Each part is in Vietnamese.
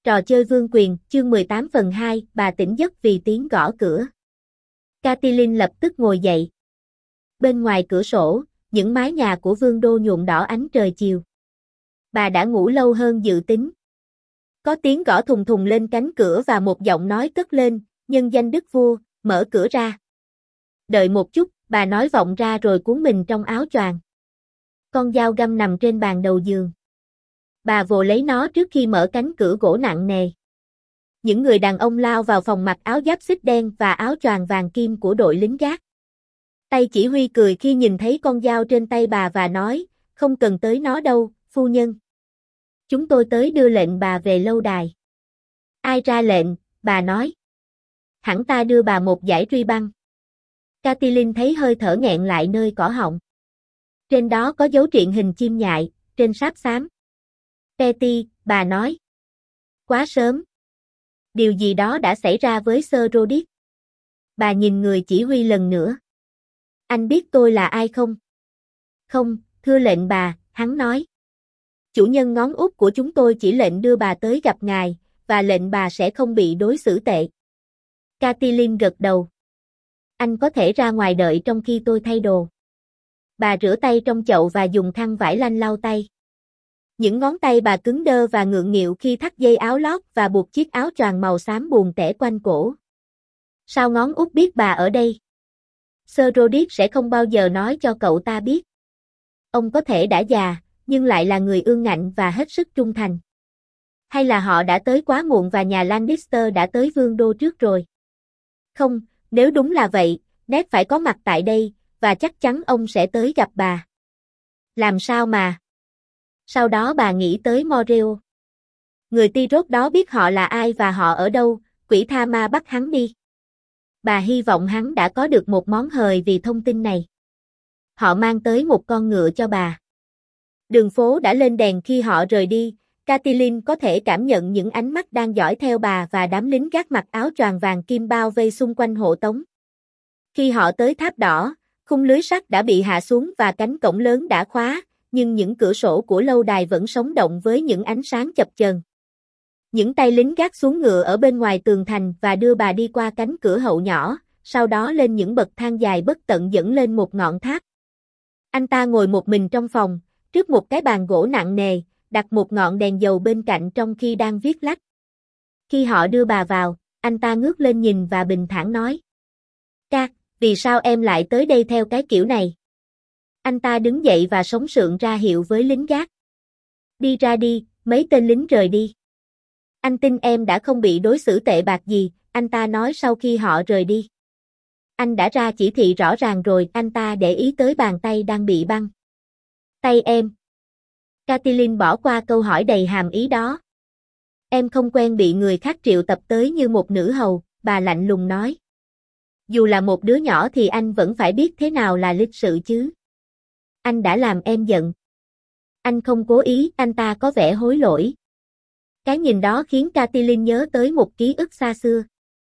Trò chơi vương quyền, chương 18 phần 2, bà tỉnh giấc vì tiếng gõ cửa. Catelyn lập tức ngồi dậy. Bên ngoài cửa sổ, những mái nhà của vương đô nhuộm đỏ ánh trời chiều. Bà đã ngủ lâu hơn dự tính. Có tiếng gõ thùng thùng lên cánh cửa và một giọng nói cất lên, nhân danh đức vua, mở cửa ra. Đợi một chút, bà nói vọng ra rồi cuốn mình trong áo choàng. Con dao găm nằm trên bàn đầu giường. Bà vồ lấy nó trước khi mở cánh cửa gỗ nặng nề. Những người đàn ông lao vào phòng mặc áo giáp xích đen và áo choàng vàng kim của đội lính gác. Tay chỉ huy cười khi nhìn thấy con dao trên tay bà và nói, không cần tới nó đâu, phu nhân. Chúng tôi tới đưa lệnh bà về lâu đài. Ai ra lệnh, bà nói. Hẳn ta đưa bà một dải truy băng. Catelyn thấy hơi thở nghẹn lại nơi cổ họng. Trên đó có dấu triện hình chim nhại, trên sáp xám. Petty, bà nói. Quá sớm. Điều gì đó đã xảy ra với Sir Rodrik. Bà nhìn người chỉ huy lần nữa. Anh biết tôi là ai không? Không, thưa lệnh bà, hắn nói. Chủ nhân ngón út của chúng tôi chỉ lệnh đưa bà tới gặp ngài, và lệnh bà sẽ không bị đối xử tệ. Catelyn gật đầu. Anh có thể ra ngoài đợi trong khi tôi thay đồ. Bà rửa tay trong chậu và dùng khăn vải lanh lau tay. Những ngón tay bà cứng đơ và ngượng nghịu khi thắt dây áo lót và buộc chiếc áo choàng màu xám buồn tẻ quanh cổ. Sao ngón út biết bà ở đây? Sir Rodrik sẽ không bao giờ nói cho cậu ta biết. Ông có thể đã già, nhưng lại là người ương ngạnh và hết sức trung thành. Hay là họ đã tới quá muộn và nhà Lannister đã tới vương đô trước rồi? Không, nếu đúng là vậy, Ned phải có mặt tại đây, và chắc chắn ông sẽ tới gặp bà. Làm sao mà? Sau đó bà nghĩ tới Moreo. Người T-Rốt đó biết họ là ai và họ ở đâu, quỷ tha ma bắt hắn đi. Bà hy vọng hắn đã có được một món hời vì thông tin này. Họ mang tới một con ngựa cho bà. Đường phố đã lên đèn khi họ rời đi, Catelyn có thể cảm nhận những ánh mắt đang dõi theo bà và đám lính gác mặc áo choàng vàng kim bao vây xung quanh hộ tống. Khi họ tới tháp đỏ, khung lưới sắt đã bị hạ xuống và cánh cổng lớn đã khóa, nhưng những cửa sổ của lâu đài vẫn sống động với những ánh sáng chập chờn. Những tay lính gác xuống ngựa ở bên ngoài tường thành và đưa bà đi qua cánh cửa hậu nhỏ, sau đó lên những bậc thang dài bất tận dẫn lên một ngọn tháp. Anh ta ngồi một mình trong phòng, trước một cái bàn gỗ nặng nề, đặt một ngọn đèn dầu bên cạnh trong khi đang viết lách. Khi họ đưa bà vào, anh ta ngước lên nhìn và bình thản nói. Ca, vì sao em lại tới đây theo cái kiểu này? Anh ta đứng dậy và sống sượng ra hiệu với lính gác. Đi ra đi, mấy tên lính rời đi. Anh tin em đã không bị đối xử tệ bạc gì, anh ta nói sau khi họ rời đi. Anh đã ra chỉ thị rõ ràng rồi, anh ta để ý tới bàn tay đang bị băng. Tay em. Catelyn bỏ qua câu hỏi đầy hàm ý đó. Em không quen bị người khác triệu tập tới như một nữ hầu, bà lạnh lùng nói. Dù là một đứa nhỏ thì anh vẫn phải biết thế nào là lịch sự chứ. Anh đã làm em giận. Anh không cố ý, anh ta có vẻ hối lỗi. Cái nhìn đó khiến Catelyn nhớ tới một ký ức xa xưa.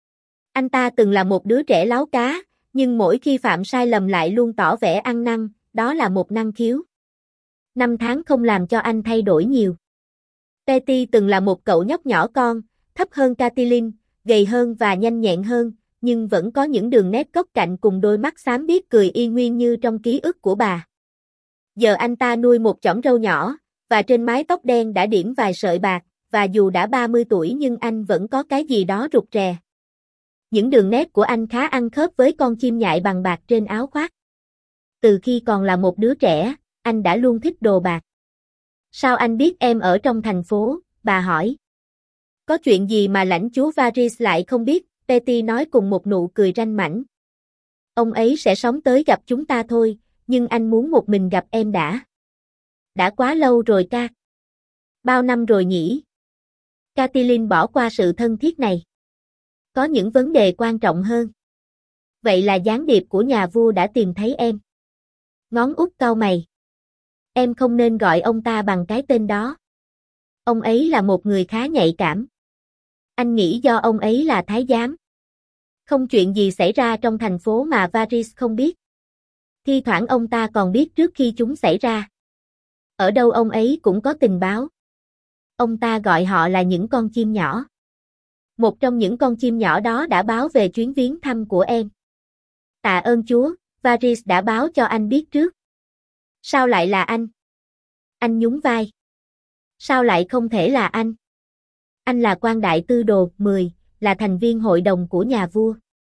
Anh ta từng là một đứa trẻ láo cá, nhưng mỗi khi phạm sai lầm lại luôn tỏ vẻ ăn năn, đó là một năng khiếu. 5 tháng không làm cho anh thay đổi nhiều. Petty từng là một cậu nhóc nhỏ con, thấp hơn Catelyn, gầy hơn và nhanh nhẹn hơn, nhưng vẫn có những đường nét góc cạnh cùng đôi mắt xám biếc cười y nguyên như trong ký ức của bà. Giờ anh ta nuôi một chõm râu nhỏ, và trên mái tóc đen đã điểm vài sợi bạc, và dù đã 30 tuổi nhưng anh vẫn có cái gì đó rụt rè. Những đường nét của anh khá ăn khớp với con chim nhại bằng bạc trên áo khoác. Từ khi còn là một đứa trẻ, anh đã luôn thích đồ bạc. Sao anh biết em ở trong thành phố, bà hỏi. Có chuyện gì mà lãnh chúa Varys lại không biết, Petty nói cùng một nụ cười ranh mãnh. Ông ấy sẽ sống tới gặp chúng ta thôi, nhưng anh muốn một mình gặp em đã. Đã quá lâu rồi ca. Bao năm rồi nhỉ? Catelyn bỏ qua sự thân thiết này. Có những vấn đề quan trọng hơn. Vậy là gián điệp của nhà vua đã tìm thấy em. Ngón út cau mày. Em không nên gọi ông ta bằng cái tên đó. Ông ấy là một người khá nhạy cảm. Anh nghĩ do ông ấy là thái giám. Không chuyện gì xảy ra trong thành phố mà Varys không biết. Thi thoảng ông ta còn biết trước khi chúng xảy ra. Ở đâu ông ấy cũng có tình báo. Ông ta gọi họ là những con chim nhỏ. Một trong những con chim nhỏ đó đã báo về chuyến viếng thăm của em. Tạ ơn Chúa, Varys đã báo cho anh biết trước. Sao lại là anh? Anh nhún vai. Sao lại không thể là anh? Anh là quan đại tư đồ 10, là thành viên hội đồng của nhà vua.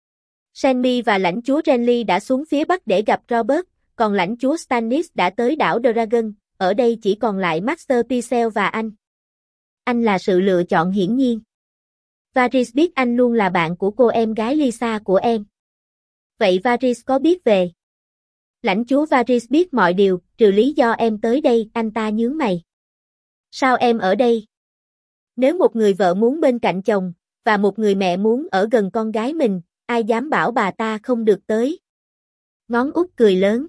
Jaime và lãnh chúa Renly đã xuống phía bắc để gặp Robert, còn lãnh chúa Stannis đã tới đảo Dragon, ở đây chỉ còn lại Master Pycelle và anh. Anh là sự lựa chọn hiển nhiên. Varys biết anh luôn là bạn của cô em gái Lysa của em. Vậy Varys có biết về? Lãnh chúa Varys biết mọi điều, trừ lý do em tới đây, anh ta nhướng mày. Sao em ở đây? Nếu một người vợ muốn bên cạnh chồng, và một người mẹ muốn ở gần con gái mình, ai dám bảo bà ta không được tới? Ngón út cười lớn.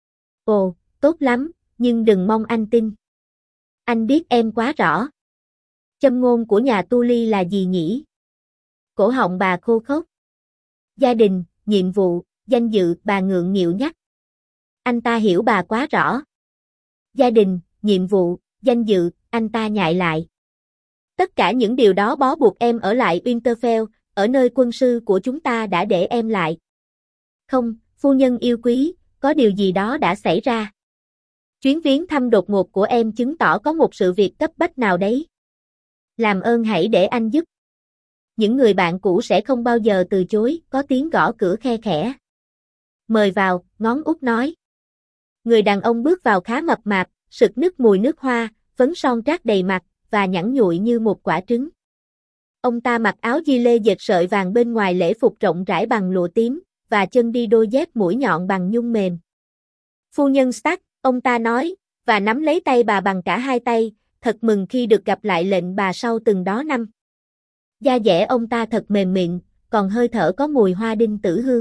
Ồ, tốt lắm, nhưng đừng mong anh tin. Anh biết em quá rõ. Châm ngôn của nhà Tully là gì nhỉ? Cổ họng bà khô khốc. Gia đình, nhiệm vụ, danh dự, bà ngượng nghịu nhắc. Anh ta hiểu bà quá rõ. Gia đình, nhiệm vụ, danh dự, anh ta nhại lại. Tất cả những điều đó bó buộc em ở lại Winterfell, ở nơi quân sư của chúng ta đã để em lại. Không, phu nhân yêu quý, có điều gì đó đã xảy ra. Chuyến viếng thăm đột ngột của em chứng tỏ có một sự việc cấp bách nào đấy. Làm ơn hãy để anh giúp. Những người bạn cũ sẽ không bao giờ từ chối, có tiếng gõ cửa khe khẽ. Mời vào, ngón út nói. Người đàn ông bước vào khá mập mạp, sực nức mùi nước hoa, phấn son trát đầy mặt, và nhẵn nhụi như một quả trứng. Ông ta mặc áo di lê dệt sợi vàng bên ngoài lễ phục rộng rãi bằng lụa tím, và chân đi đôi dép mũi nhọn bằng nhung mềm. Phu nhân Stark, ông ta nói, và nắm lấy tay bà bằng cả hai tay, thật mừng khi được gặp lại lệnh bà sau từng đó năm. Da dẻ ông ta thật mềm mịn, còn hơi thở có mùi hoa đinh tử hương.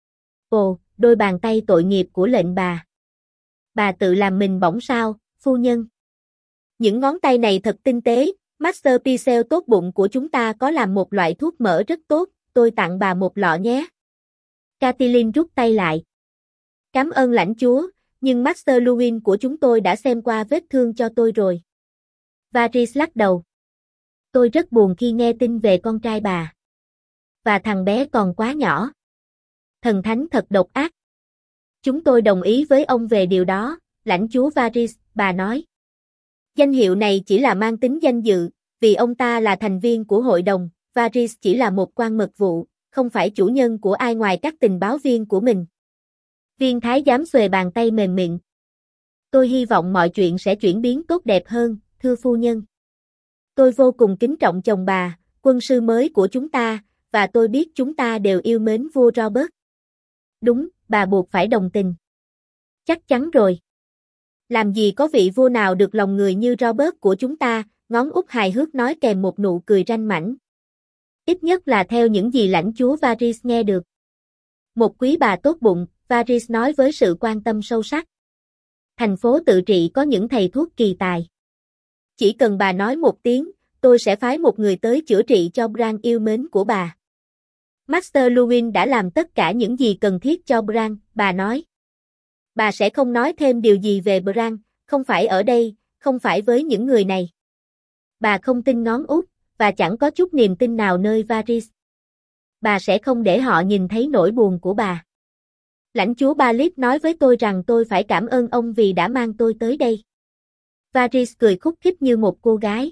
Ồ, đôi bàn tay tội nghiệp của lệnh bà. Bà tự làm mình bỏng sao, phu nhân? Những ngón tay này thật tinh tế, Master Pycelle tốt bụng của chúng ta có làm một loại thuốc mỡ rất tốt, tôi tặng bà một lọ nhé. Catelyn rút tay lại. Cảm ơn lãnh chúa, nhưng Master Luwin của chúng tôi đã xem qua vết thương cho tôi rồi. Varys lắc đầu. Tôi rất buồn khi nghe tin về con trai bà. Và thằng bé còn quá nhỏ. Thần thánh thật độc ác. Chúng tôi đồng ý với ông về điều đó, lãnh chúa Varys, bà nói. Danh hiệu này chỉ là mang tính danh dự, vì ông ta là thành viên của hội đồng, Varys chỉ là một quan mật vụ, không phải chủ nhân của ai ngoài các tình báo viên của mình. Viên thái giám xuề bàn tay mềm mịn. Tôi hy vọng mọi chuyện sẽ chuyển biến tốt đẹp hơn, thưa phu nhân. Tôi vô cùng kính trọng chồng bà, quân sư mới của chúng ta, và tôi biết chúng ta đều yêu mến vua Robert. Đúng, bà buộc phải đồng tình. Chắc chắn rồi. Làm gì có vị vua nào được lòng người như Robert của chúng ta, ngón út hài hước nói kèm một nụ cười ranh mãnh. Ít nhất là theo những gì lãnh chúa Varys nghe được. Một quý bà tốt bụng, Varys nói với sự quan tâm sâu sắc. Thành phố tự trị có những thầy thuốc kỳ tài. Chỉ cần bà nói một tiếng, tôi sẽ phái một người tới chữa trị cho Bran yêu mến của bà. Master Luwin đã làm tất cả những gì cần thiết cho Bran, bà nói. Bà sẽ không nói thêm điều gì về Bran, không phải ở đây, không phải với những người này. Bà không tin ngón út, và chẳng có chút niềm tin nào nơi Varys. Bà sẽ không để họ nhìn thấy nỗi buồn của bà. Lãnh chúa Baelish nói với tôi rằng tôi phải cảm ơn ông vì đã mang tôi tới đây. Varys cười khúc khích như một cô gái.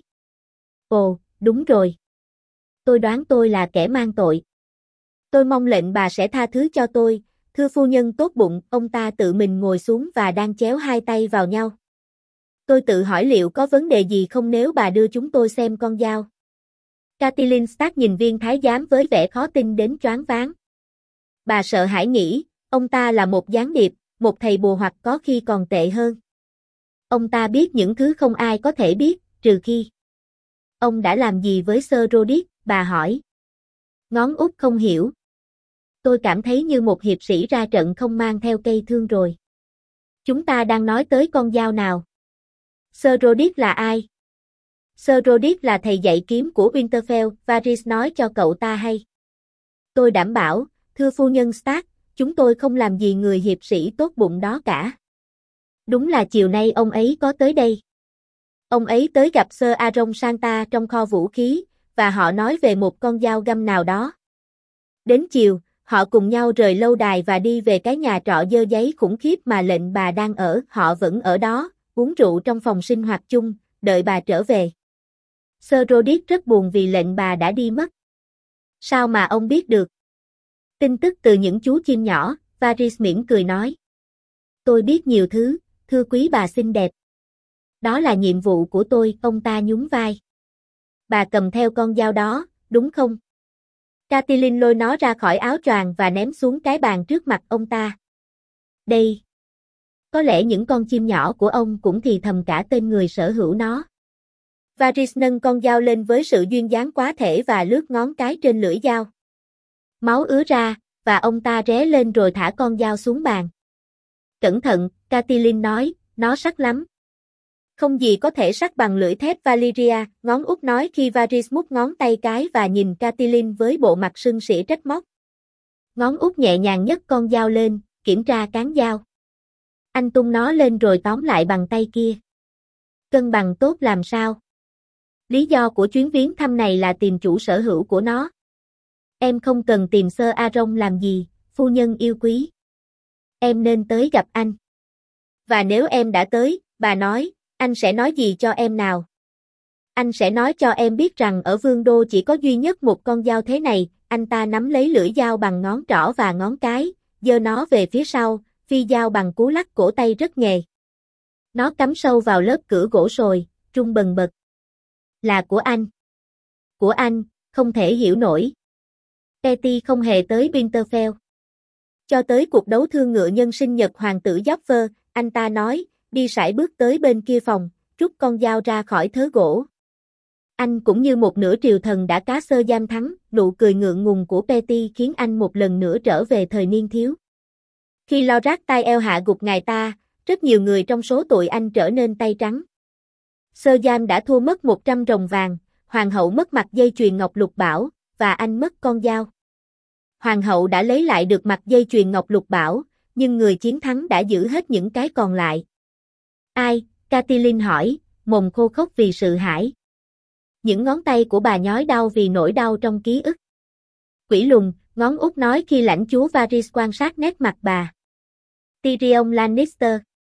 Ồ, đúng rồi. Tôi đoán tôi là kẻ mang tội. Tôi mong lệnh bà sẽ tha thứ cho tôi, thưa phu nhân tốt bụng, ông ta tự mình ngồi xuống và đang chéo hai tay vào nhau. Tôi tự hỏi liệu có vấn đề gì không nếu bà đưa chúng tôi xem con dao. Catelyn Stark nhìn viên thái giám với vẻ khó tin đến choáng váng. Bà sợ hãi nghĩ, ông ta là một gián điệp, một thầy bùa hoặc có khi còn tệ hơn. Ông ta biết những thứ không ai có thể biết, trừ khi. Ông đã làm gì với Sir Rodick, bà hỏi. Ngón út không hiểu. Tôi cảm thấy như một hiệp sĩ ra trận không mang theo cây thương rồi. Chúng ta đang nói tới con dao nào? Sir Rodick là ai? Sir Rodick là thầy dạy kiếm của Winterfell, Varys nói cho cậu ta hay. Tôi đảm bảo, thưa phu nhân Stark, chúng tôi không làm gì người hiệp sĩ tốt bụng đó cả. Đúng là chiều nay ông ấy có tới đây. Ông ấy tới gặp Sir Aaron Santa trong kho vũ khí, và họ nói về một con dao găm nào đó. Đến chiều, họ cùng nhau rời lâu đài và đi về cái nhà trọ dơ giấy khủng khiếp mà lệnh bà đang ở. Họ vẫn ở đó, uống rượu trong phòng sinh hoạt chung, đợi bà trở về. Sir Rodick rất buồn vì lệnh bà đã đi mất. Sao mà ông biết được? Tin tức từ những chú chim nhỏ, Varys mỉm cười nói. Tôi biết nhiều thứ, thưa quý bà xinh đẹp. Đó là nhiệm vụ của tôi, ông ta nhún vai. Bà cầm theo con dao đó, đúng không? Catelyn lôi nó ra khỏi áo choàng và ném xuống cái bàn trước mặt ông ta. Đây. Có lẽ những con chim nhỏ của ông cũng thì thầm cả tên người sở hữu nó. Varys nâng con dao lên với sự duyên dáng quá thể và lướt ngón cái trên lưỡi dao. Máu ứa ra, và ông ta ré lên rồi thả con dao xuống bàn. Cẩn thận, Catelyn nói, nó sắc lắm. Không gì có thể sắc bằng lưỡi thép Valyria, ngón út nói khi Varys mút ngón tay cái và nhìn Catelyn với bộ mặt sưng sỉ trách móc. Ngón út nhẹ nhàng nhấc con dao lên, kiểm tra cán dao. Anh tung nó lên rồi tóm lại bằng tay kia. Cân bằng tốt làm sao? Lý do của chuyến viếng thăm này là tìm chủ sở hữu của nó. Em không cần tìm Sir Aaron làm gì, phu nhân yêu quý. Em nên tới gặp anh. Và nếu em đã tới, bà nói, anh sẽ nói gì cho em nào? Anh sẽ nói cho em biết rằng ở Vương Đô chỉ có duy nhất một con dao thế này. Anh ta nắm lấy lưỡi dao bằng ngón trỏ và ngón cái, giơ nó về phía sau, phi dao bằng cú lắc cổ tay rất nghề. Nó cắm sâu vào lớp cửa gỗ sồi, rung bần bật. Là của anh. Của anh, không thể hiểu nổi. Petty không hề tới Winterfell. Cho tới cuộc đấu thương ngựa nhân sinh nhật hoàng tử Joffrey, anh ta nói, đi sải bước tới bên kia phòng, rút con dao ra khỏi thớ gỗ. Anh cũng như một nửa triều thần đã cá sơ giam thắng, nụ cười ngượng ngùng của Petty khiến anh một lần nữa trở về thời niên thiếu. Khi Loras tay eo hạ gục ngài ta, rất nhiều người trong số tụi anh trở nên tay trắng. Sơ giam đã thua mất 100 rồng vàng, hoàng hậu mất mặt dây chuyền ngọc lục bảo, và anh mất con dao. Hoàng hậu đã lấy lại được mặt dây chuyền ngọc lục bảo, nhưng người chiến thắng đã giữ hết những cái còn lại. Ai? Catelyn hỏi, mồm khô khốc vì sự hãi. Những ngón tay của bà nhói đau vì nỗi đau trong ký ức. Quỷ lùn, ngón út nói khi lãnh chúa Varys quan sát nét mặt bà. Tyrion Lannister.